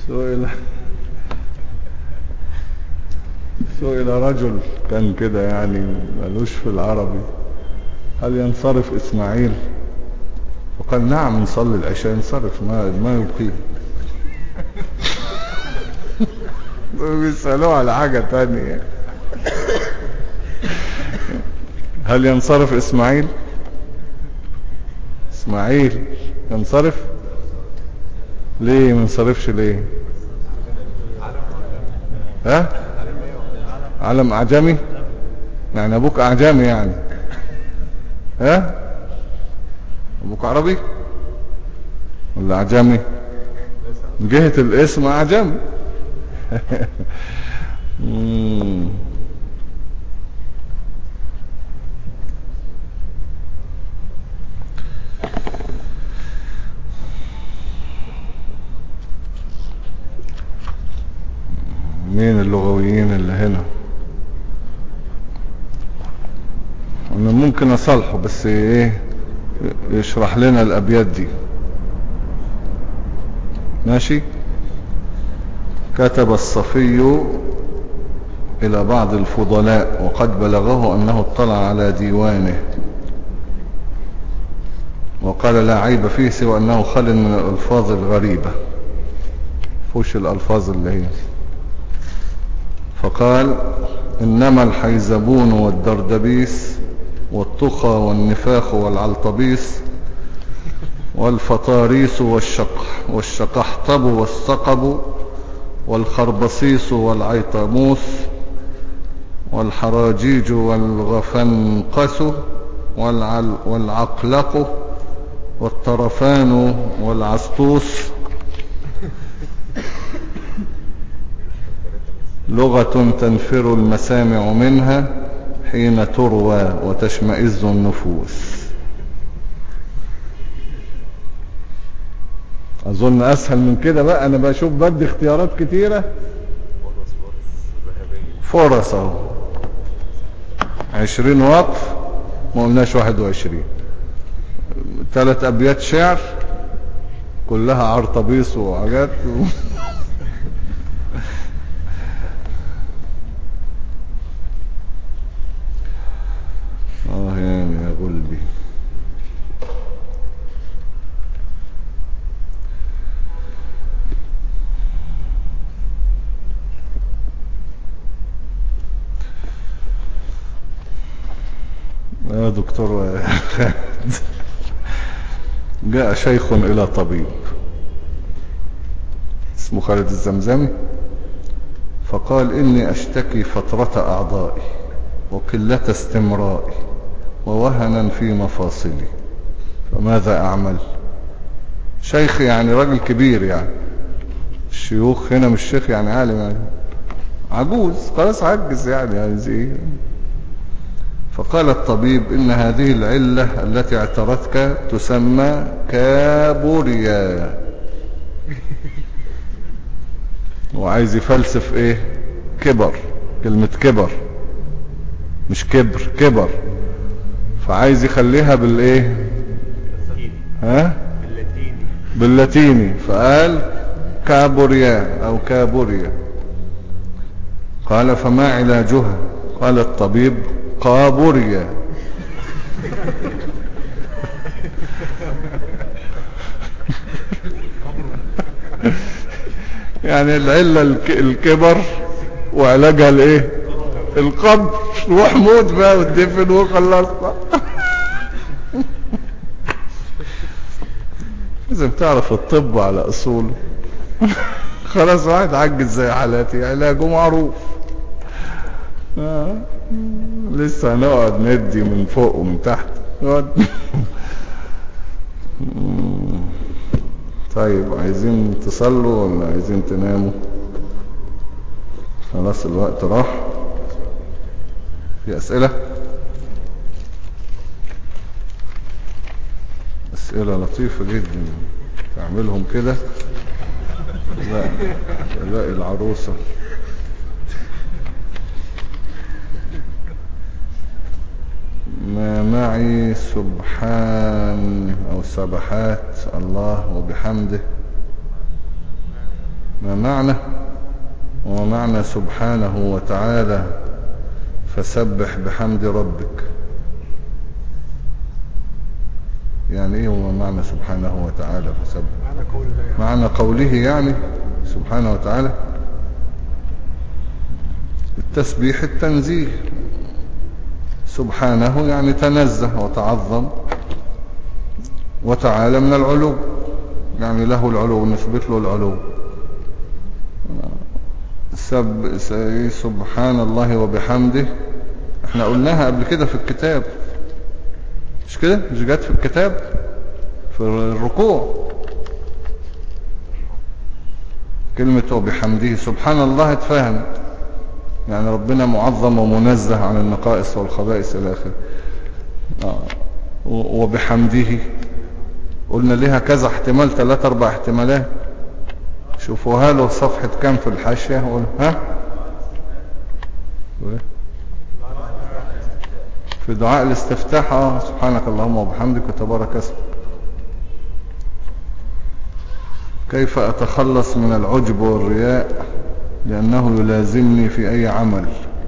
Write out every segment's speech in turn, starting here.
سئل سئل رجل كان كده يعني ملوش في العربي: هل ينصرف إسماعيل؟ وقال: نعم، نصلي العشاء ينصرف، ما يبقي. بيسألوه على حاجة تانية: هل ينصرف إسماعيل ينصرف؟ ليه ما ينصرفش؟ ليه؟ ها؟ علم أعجمي؟ يعني أبوك أعجمي يعني؟ ها؟ أبوك عربي ولا أعجمي؟ من جهة الاسم أعجمي. مين اللغويين اللي هنا؟ انا ممكن اصالحه، بس ايه، يشرح لنا الابيات دي. ماشي. كتب الصفي الى بعض الفضلاء وقد بلغه انه اطلع على ديوانه، وقال: لا عيب فيه سوى انه خال من الالفاظ الغريبة، فوش الالفاظ اللي هي. فقال: انما الحيزبون والدردبيس والطخى والنفاخ والعلطبيس والفطاريس والشقحطب والثقب والخربصيس والعيطاموس والحراجيج والغفنقس والعقلق والطرفان والعسطوس لغة تنفر المسامع منها حين تروى وتشمئز النفوس. اظن اسهل من كده بقى. انا بشوف بدي اختيارات كتيرة. فرص اهو 20 وقف، ما قلناش 21. 3 ابيات شعر كلها عرطبيس وحاجات يعني يا قلبي. يا دكتور جاء شيخ إلى طبيب اسمه خالد الزمزمي، فقال: إني أشتكي فترة أعضائي وقلة استمرائي ووهنا في مفاصلي، فماذا أعمل؟ شيخ يعني راجل كبير، يعني الشيوخ هنا مش شيخ يعني عالم، يعني عجوز خلاص، عجز يعني زي. فقال الطبيب: إن هذه العلة التي اعترتك تسمى كابوريا. وعايز يفلسف ايه؟ كبر. كلمة كبر مش كبر، كبر. فعايز يخليها بالايه؟ ها؟ باللاتيني. فقال كابوريا او كابوريا. قال: فما علاجها؟ قال الطبيب: قابوريا. يعني العلة الكبر وعلاجها الايه؟ القبر. روح موت بقى وتدفن وخلصنا. لازم تعرف الطب على اصوله. خلاص، واحد عجز زي حالاتي علاجه معروف. لسه هنقعد ندي من فوق ومن تحت. طيب، عايزين تصلوا ولا عايزين تناموا؟ خلاص الوقت راح. في أسئلة؟ أسئلة لطيفة جدا تعملهم كده تلاقي العروسة. ما معي سبحان أو سبحات الله وبحمده ما معنى سبحانه وتعالى فسبح بحمد ربك؟ يعني ايه هو معنى سبحانه وتعالى فسبح؟ معنى قوله يعني سبحانه وتعالى التسبيح التنزيه. سبحانه يعني تنزه وتعظم، وتعالى من العلو، يعني له العلو، نثبت له العلو. سبحان الله وبحمده احنا قلناها قبل كده في الكتاب، مش كده؟ مش جات في الكتاب في الركوع كلمة وبحمده؟ سبحان الله اتفهمت، يعني ربنا معظم ومنزه عن النقائص والخبائث الى اخره. وبحمده قلنا لها كذا احتمال، 3-4 احتمالات. شوفوها له صفحة كام في الحاشية. ها في دعاء الاستفتاح سبحانك اللهم وبحمدك وتبارك اسمك. كيف أتخلص من العجب والرياء لأنه يلازمني في أي عمل؟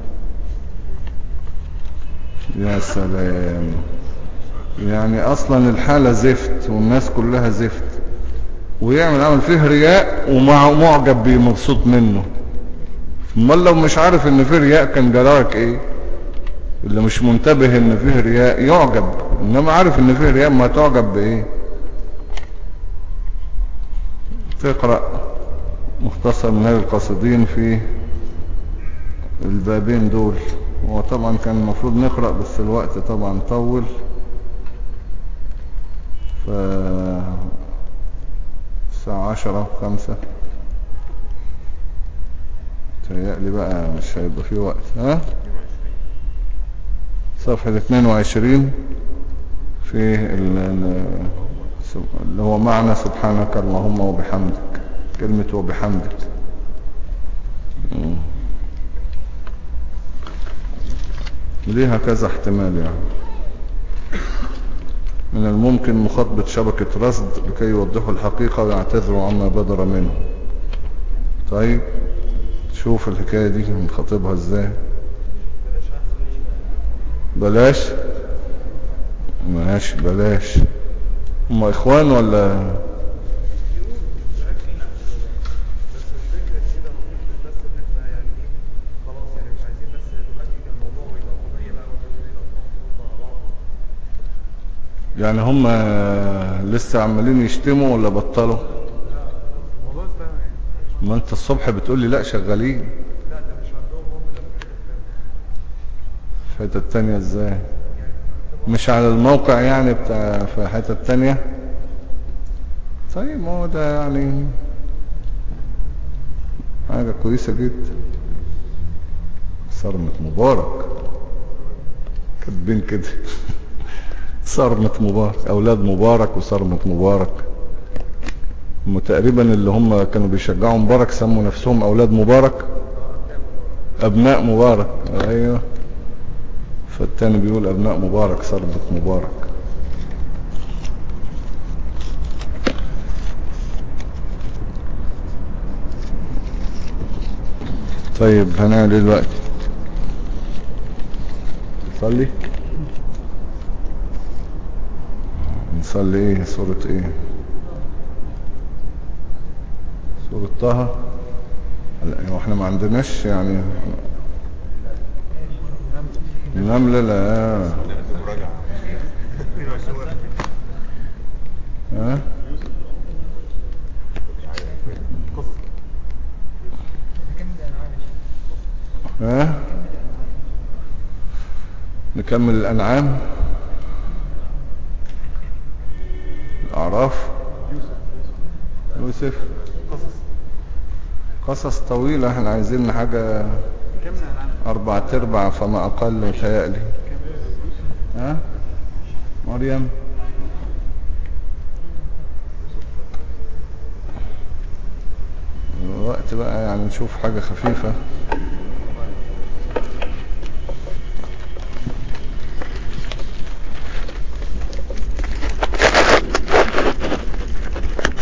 يا سلام، يعني أصلا الحالة زفت والناس كلها زفت، ويعمل عمل فيه رياء ومعجب بيه مبسوط منه. امال لو مش عارف ان فيه رياء كان جرارك ايه؟ اللي مش منتبه ان فيه رياء يعجب، انما عارف ان فيه رياء ما تعجب بايه؟ تقرأ مختصر منهج القاصدين في البابين دول. هو طبعا كان المفروض نقرأ بس الوقت طبعا طول، الساعة 10:05 تهيألي بقى مش هيبقى فيه وقت. صفحة 22 في اللي هو معنى سبحانك اللهم وبحمدك، كلمة وبحمدك. ليها كذا احتمال يعني. من الممكن مخاطبة شبكة رصد لكي يوضحوا الحقيقة ويعتذروا عما بدر منه. طيب شوف الحكاية دي نخاطبها ازاي. بلاش ماشي بلاش. هم اخوان ولا؟ يعني هم لسه عمالين يشتموا ولا بطلوا؟ ما انت الصبح بتقول لي لا شغالين. لا ده مش عندهم هم، ده في الحتة التانية ازاي؟ مش على الموقع يعني بتاع في الحتة التانية. طيب ما هو ده يعني حاجة كويسة جدا. صرمة مبارك كاتبين كده صرمة مبارك، اولاد مبارك وصرمة مبارك. هم تقريبا اللي هم كانوا بيشجعوا مبارك سموا نفسهم اولاد مبارك، ابناء مبارك. ايوه، فالتاني بيقول ابناء مبارك صرمة مبارك. طيب هنعمل ايه دلوقتي؟ نصلي ايه؟ سورة ايه؟ سورة طه. لا احنا ما عندناش يعني النملة. لا ها ها نكمل الأنعام. الأعراف. يوسف. قصص طويلة، احنا عايزين حاجة 4/4 فما أقل متهيألي. ها مريم. الوقت بقى يعني نشوف حاجة خفيفة.